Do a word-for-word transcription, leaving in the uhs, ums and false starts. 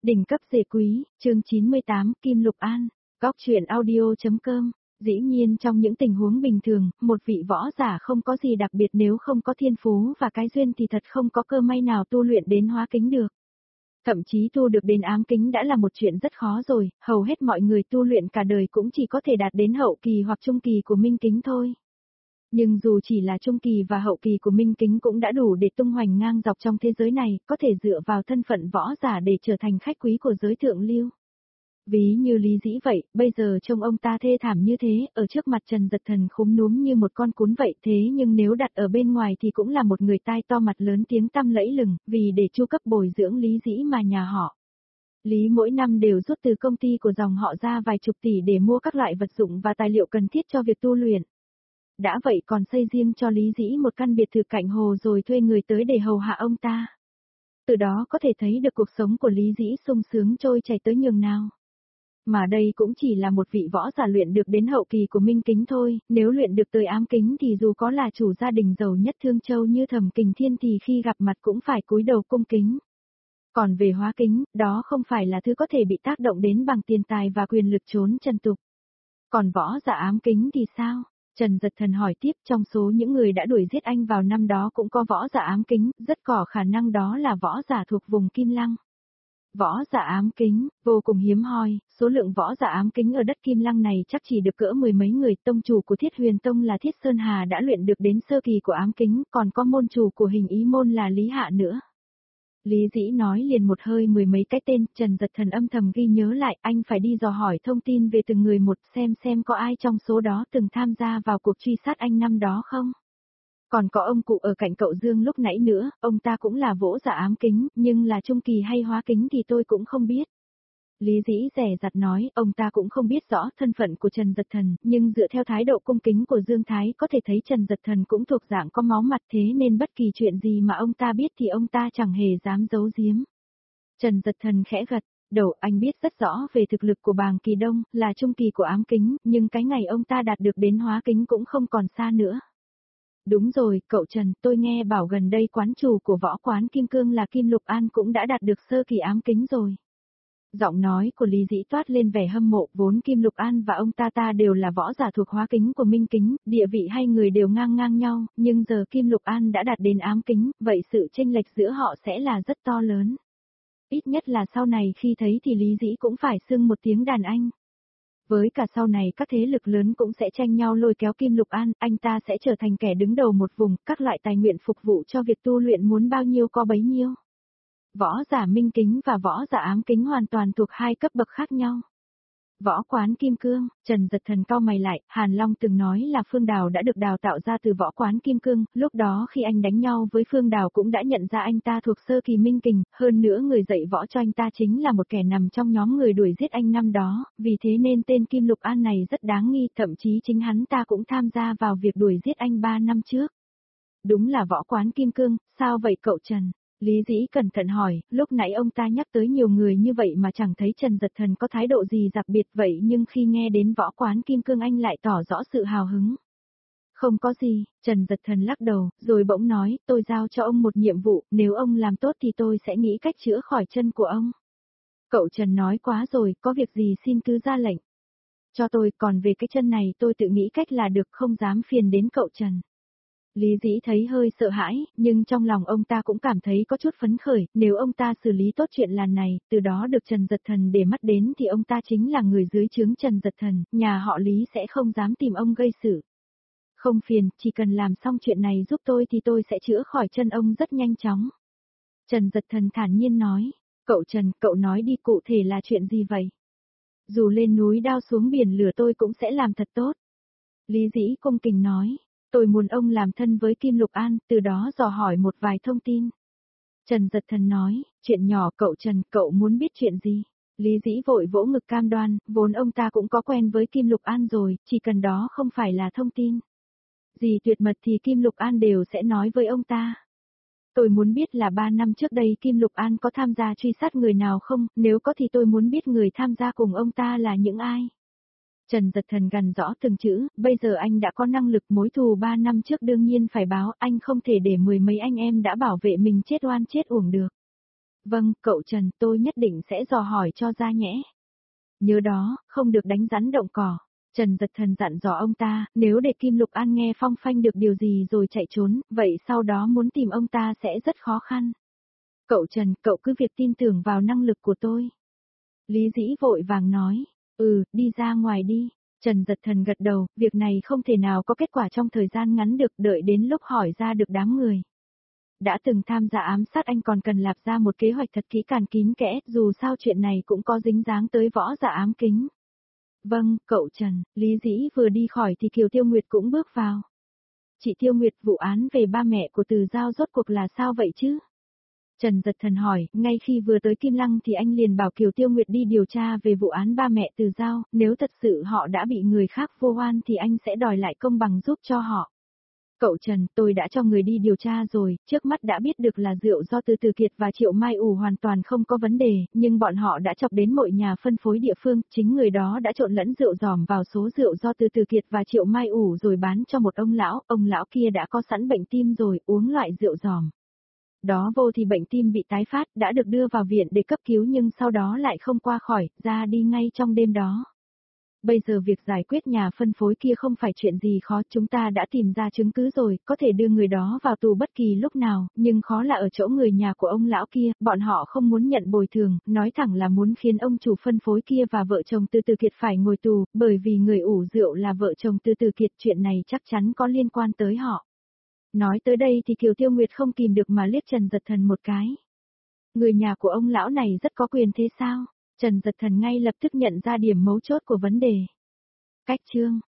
Đỉnh cấp dề quý, chương chín mươi tám, Kim Lục An, góc truyện audio.com. Dĩ nhiên trong những tình huống bình thường, một vị võ giả không có gì đặc biệt nếu không có thiên phú và cái duyên thì thật không có cơ may nào tu luyện đến hóa kính được. Thậm chí tu được đến ám kính đã là một chuyện rất khó rồi, hầu hết mọi người tu luyện cả đời cũng chỉ có thể đạt đến hậu kỳ hoặc trung kỳ của minh kính thôi. Nhưng dù chỉ là trung kỳ và hậu kỳ của minh kính cũng đã đủ để tung hoành ngang dọc trong thế giới này, có thể dựa vào thân phận võ giả để trở thành khách quý của giới thượng lưu. Ví như Lý Dĩ vậy, bây giờ trông ông ta thê thảm như thế, ở trước mặt Trần Dật Thần khúm núm như một con cún vậy, thế nhưng nếu đặt ở bên ngoài thì cũng là một người tai to mặt lớn tiếng tăm lẫy lừng, vì để chu cấp bồi dưỡng Lý Dĩ mà nhà họ Lý mỗi năm đều rút từ công ty của dòng họ ra vài chục tỷ để mua các loại vật dụng và tài liệu cần thiết cho việc tu luyện. Đã vậy còn xây riêng cho Lý Dĩ một căn biệt thự cạnh hồ rồi thuê người tới để hầu hạ ông ta. Từ đó có thể thấy được cuộc sống của Lý Dĩ sung sướng trôi chảy tới nhường nào. Mà đây cũng chỉ là một vị võ giả luyện được đến hậu kỳ của minh kính thôi, nếu luyện được tới ám kính thì dù có là chủ gia đình giàu nhất Thương Châu như Thẩm Kình Thiên thì khi gặp mặt cũng phải cúi đầu cung kính. Còn về hóa kính, đó không phải là thứ có thể bị tác động đến bằng tiền tài và quyền lực trốn trần tục. Còn võ giả ám kính thì sao? Trần Dật Thần hỏi tiếp, trong số những người đã đuổi giết anh vào năm đó cũng có võ giả ám kính, rất có khả năng đó là võ giả thuộc vùng Kim Lăng. Võ giả ám kính, vô cùng hiếm hoi, số lượng võ giả ám kính ở đất Kim Lăng này chắc chỉ được cỡ mười mấy người. Tông chủ của Thiết Huyền Tông là Thiết Sơn Hà đã luyện được đến sơ kỳ của ám kính, còn có môn chủ của Hình Ý Môn là Lý Hạ nữa. Lý Dĩ nói liền một hơi mười mấy cái tên, Trần Dật Thần âm thầm ghi nhớ lại, anh phải đi dò hỏi thông tin về từng người một xem xem có ai trong số đó từng tham gia vào cuộc truy sát anh năm đó không. Còn có ông cụ ở cạnh cậu Dương lúc nãy nữa, ông ta cũng là võ giả ám kính, nhưng là trung kỳ hay hóa kính thì tôi cũng không biết. Lý Dĩ dè dặt nói, ông ta cũng không biết rõ thân phận của Trần Dật Thần, nhưng dựa theo thái độ cung kính của Dương Thái có thể thấy Trần Dật Thần cũng thuộc dạng có máu mặt, thế nên bất kỳ chuyện gì mà ông ta biết thì ông ta chẳng hề dám giấu giếm. Trần Dật Thần khẽ gật đầu, anh biết rất rõ về thực lực của Bàng Kỳ Đông, là trung kỳ của ám kính, nhưng cái ngày ông ta đạt được đến hóa kính cũng không còn xa nữa. Đúng rồi, cậu Trần, tôi nghe bảo gần đây quán chủ của võ quán Kim Cương là Kim Lục An cũng đã đạt được sơ kỳ ám kính rồi. Giọng nói của Lý Dĩ toát lên vẻ hâm mộ, vốn Kim Lục An và ông ta ta đều là võ giả thuộc hóa kính của minh kính, địa vị hai người đều ngang ngang nhau, nhưng giờ Kim Lục An đã đạt đến ám kính, vậy sự chênh lệch giữa họ sẽ là rất to lớn. Ít nhất là sau này khi thấy thì Lý Dĩ cũng phải xưng một tiếng đàn anh. Với cả sau này các thế lực lớn cũng sẽ tranh nhau lôi kéo Kim Lục An, anh ta sẽ trở thành kẻ đứng đầu một vùng, các loại tài nguyện phục vụ cho việc tu luyện muốn bao nhiêu có bấy nhiêu. Võ giả minh kính và võ giả ám kính hoàn toàn thuộc hai cấp bậc khác nhau. Võ quán Kim Cương, Trần Dật Thần cau mày lại, Hàn Long từng nói là Phương Đào đã được đào tạo ra từ võ quán Kim Cương, lúc đó khi anh đánh nhau với Phương Đào cũng đã nhận ra anh ta thuộc sơ kỳ minh kình, hơn nữa người dạy võ cho anh ta chính là một kẻ nằm trong nhóm người đuổi giết anh năm đó, vì thế nên tên Kim Lục An này rất đáng nghi, thậm chí chính hắn ta cũng tham gia vào việc đuổi giết anh ba năm trước. Đúng là võ quán Kim Cương, sao vậy cậu Trần? Lý Dĩ cẩn thận hỏi, lúc nãy ông ta nhắc tới nhiều người như vậy mà chẳng thấy Trần Dật Thần có thái độ gì đặc biệt vậy, nhưng khi nghe đến võ quán Kim Cương anh lại tỏ rõ sự hào hứng. Không có gì, Trần Dật Thần lắc đầu, rồi bỗng nói, tôi giao cho ông một nhiệm vụ, nếu ông làm tốt thì tôi sẽ nghĩ cách chữa khỏi chân của ông. Cậu Trần nói quá rồi, có việc gì xin cứ ra lệnh. Cho tôi, còn về cái chân này tôi tự nghĩ cách là được, không dám phiền đến cậu Trần. Lý Dĩ thấy hơi sợ hãi, nhưng trong lòng ông ta cũng cảm thấy có chút phấn khởi, nếu ông ta xử lý tốt chuyện làn này, từ đó được Trần Dật Thần để mắt đến thì ông ta chính là người dưới trướng Trần Dật Thần, nhà họ Lý sẽ không dám tìm ông gây sự. Không phiền, chỉ cần làm xong chuyện này giúp tôi thì tôi sẽ chữa khỏi chân ông rất nhanh chóng. Trần Dật Thần thản nhiên nói, cậu Trần, cậu nói đi cụ thể là chuyện gì vậy? Dù lên núi đao xuống biển lửa tôi cũng sẽ làm thật tốt. Lý Dĩ cung kính nói. Tôi muốn ông làm thân với Kim Lục An, từ đó dò hỏi một vài thông tin. Trần Dật Thần nói, chuyện nhỏ cậu Trần, cậu muốn biết chuyện gì? Lý Dĩ vội vỗ ngực cam đoan, vốn ông ta cũng có quen với Kim Lục An rồi, chỉ cần đó không phải là thông tin gì tuyệt mật thì Kim Lục An đều sẽ nói với ông ta. Tôi muốn biết là ba năm trước đây Kim Lục An có tham gia truy sát người nào không, nếu có thì tôi muốn biết người tham gia cùng ông ta là những ai. Trần Dật Thần gằn rõ từng chữ, bây giờ anh đã có năng lực, mối thù ba năm trước đương nhiên phải báo, anh không thể để mười mấy anh em đã bảo vệ mình chết oan chết uổng được. Vâng, cậu Trần, tôi nhất định sẽ dò hỏi cho ra nhẽ. Nhớ đó, không được đánh rắn động cỏ. Trần Giật Thần dặn dò ông ta, nếu để Kim Lục An nghe phong phanh được điều gì rồi chạy trốn, vậy sau đó muốn tìm ông ta sẽ rất khó khăn. Cậu Trần, cậu cứ việc tin tưởng vào năng lực của tôi. Lý Dĩ vội vàng nói, ừ, đi ra ngoài đi. Trần Giật Thần gật đầu, việc này không thể nào có kết quả trong thời gian ngắn được, đợi đến lúc hỏi ra được đám người. Đã từng tham gia ám sát anh còn cần lập ra một kế hoạch thật kỹ càng kín kẽ, dù sao chuyện này cũng có dính dáng tới võ giả ám kính. Vâng, cậu Trần, Lý Dĩ vừa đi khỏi thì Kiều Tiêu Nguyệt cũng bước vào. Chị Tiêu Nguyệt, vụ án về ba mẹ của Từ Giao rốt cuộc là sao vậy chứ? Trần Giật Thần hỏi, ngay khi vừa tới Kim Lăng thì anh liền bảo Kiều Tiêu Nguyệt đi điều tra về vụ án ba mẹ Từ Giao, nếu thật sự họ đã bị người khác vô oan thì anh sẽ đòi lại công bằng giúp cho họ. Cậu Trần, tôi đã cho người đi điều tra rồi, trước mắt đã biết được là rượu do Từ Từ Kiệt và Triệu Mai ủ hoàn toàn không có vấn đề, nhưng bọn họ đã chọc đến mọi nhà phân phối địa phương, chính người đó đã trộn lẫn rượu giòm vào số rượu do Từ Từ Kiệt và Triệu Mai ủ rồi bán cho một ông lão, ông lão kia đã có sẵn bệnh tim rồi, uống loại rượu giòm đó vô thì bệnh tim bị tái phát, đã được đưa vào viện để cấp cứu nhưng sau đó lại không qua khỏi, ra đi ngay trong đêm đó. Bây giờ việc giải quyết nhà phân phối kia không phải chuyện gì khó, chúng ta đã tìm ra chứng cứ rồi, có thể đưa người đó vào tù bất kỳ lúc nào, nhưng khó là ở chỗ người nhà của ông lão kia, bọn họ không muốn nhận bồi thường, nói thẳng là muốn khiến ông chủ phân phối kia và vợ chồng Từ Từ Kiệt phải ngồi tù, bởi vì người ủ rượu là vợ chồng Từ Từ Kiệt, chuyện này chắc chắn có liên quan tới họ. Nói tới đây thì Kiều Tiêu Nguyệt không kìm được mà liếc Trần Giật Thần một cái. Người nhà của ông lão này rất có quyền thế sao? Trần Giật Thần ngay lập tức nhận ra điểm mấu chốt của vấn đề. Cách chương